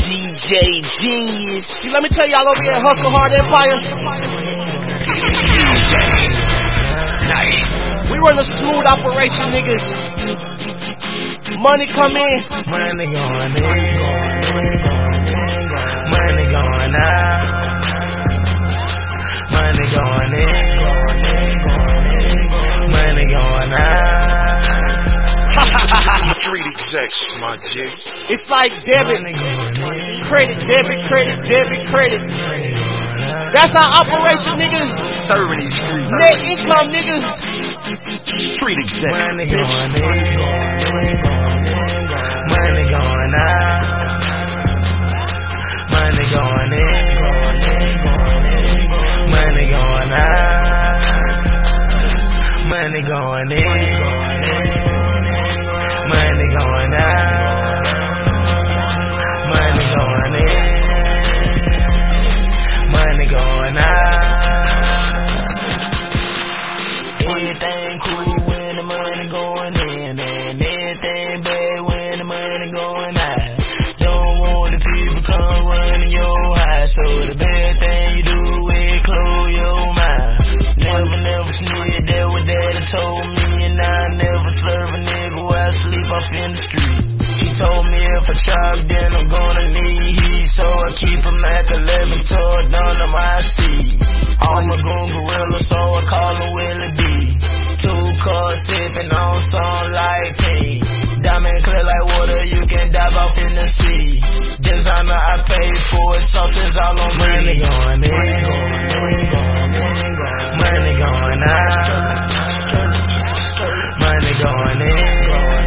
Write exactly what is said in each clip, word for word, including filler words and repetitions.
D J Genius. See, let me tell y'all over here at Hustle Hard Empire. D J Night. We run a smooth operation, niggas. Money come in. Money going in. Money going out. Money going in. Money going out. Street execs, my G. It's like debit, credit, debit, credit, debit, credit. That's our operation, niggas. Serving these streets. Net income, niggas. Street execs, Money bitch. going in. Money going out. Money going in. Money going out. Money going in. Money going out. Money going in. Money going out. Everything cool when the money going in, and everything bad when the money going out. Don't want the people come running your house, so the bad thing you do is close your mouth. Never, never sneered, that what daddy told me, and I never serve a nigga while I sleep off in the street. He told me if I chop, then I'm gonna need heat, so I keep a Mac eleven towed under my seat. I'm a goon gorilla, so I call him Willie D. Two cars sipping on some like pain. Diamond clear like water, you can dive off in the sea. Designer I paid for it, sauces all on me. Money going in. Money going out. Money going in.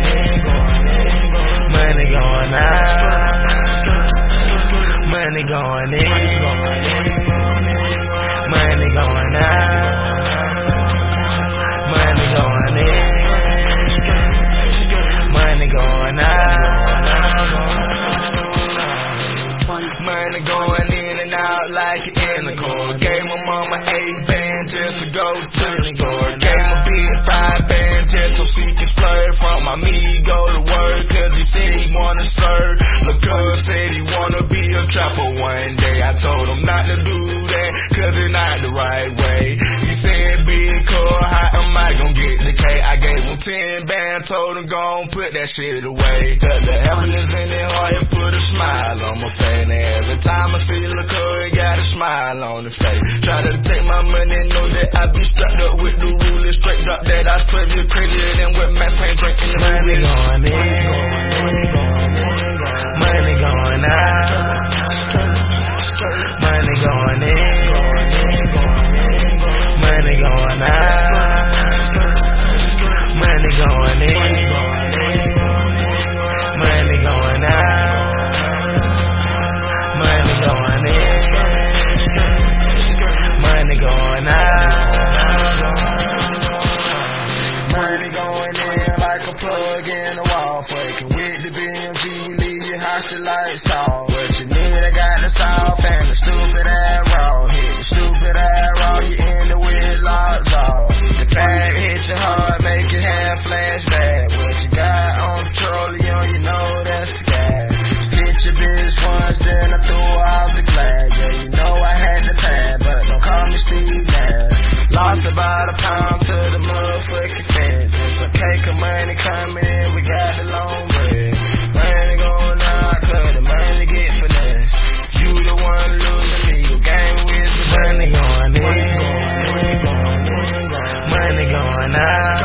Money going out. Money going in. Money going out. Money going in. Money going out. Money going in and out like an intercore. Gave my mama eight band just to go to the store. Gave my big five band just so she can splurge from my me go to work, cause he said he wanna serve. Look, cuz said he wanna be a trapper one day. I told him not to do that, cause it's not the right way. He said, big car, how am I gonna get the K? I gave him ten band, told him go and put that shit away. Cause the happiness in it hard, it put a smile on my face. And every time I see the car, it got a smile on the face. Try to take my money, know that I be strapped up with the ruler. Straight drop that I serve you crazier than what Max Payne drinking the money going in. Money going out. Money going in. Money going out. Money going in. Money going out. Money going in. Money going out. Money going in like a plug in the wall. Fucking with the B M G, we leave your house the lights off. What you need, I got the soft and the stupid ass raw. Hit the stupid ass raw, you end it with locks off. The pack hit you hard, make your hand flashback. What you got on petroleum, you know that's the gas. Hit your bitch once, then I threw her out the glass. Yeah, you know I had the pad, but don't call me Steve Nash. Lost about a pound to the motherfucking fence. It's a cake of money coming in, we got the long bread. Money going out, cause the money get finesse. You the one losing me, you game with the money going in. Money going out.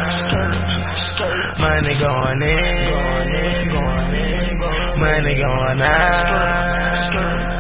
Money going in. Money going out.